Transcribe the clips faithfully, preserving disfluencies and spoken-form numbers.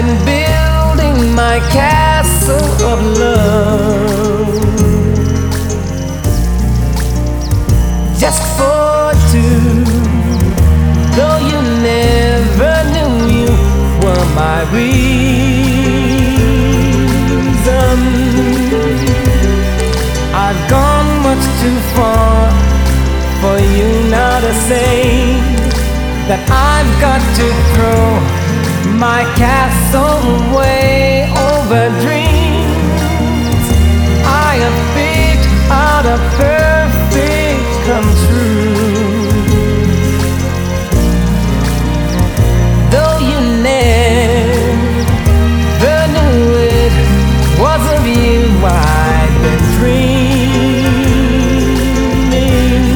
been building my castle of love just for two. Though you never knew you were my reason, I've gone much too far for you now to say that I've got to throw my castle away over dreams I have picked out a perfect come true. Though you never knew it was of you I've been dreaming.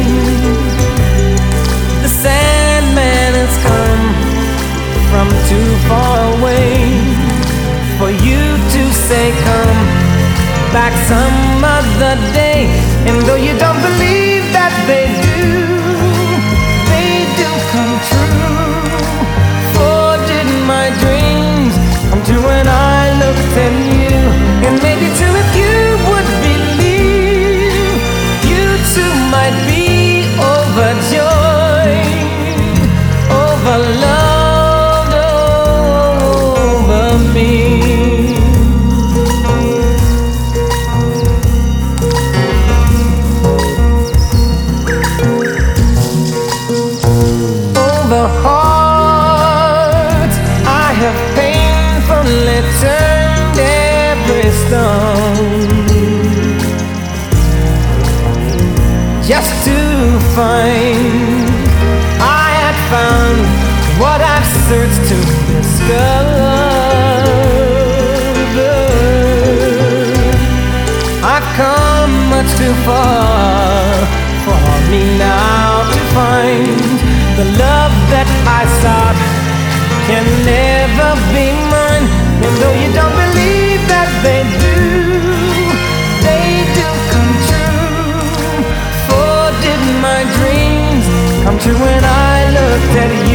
The Sandman has come from too far away for you to say come back some other day. And though you don't believe that they do, they do come true. For did my dreams come true when I looked at you? And maybe too if you would believe, you too might be overjoyed, over loved over me. Over hearts I have painfully turned every stone, just to find I had found what I've searched to discover. I've come much too far for me now to find the love that I sought can never be mine. And though you don't believe that they do, they do come true. For did my dreams come true when I looked at you?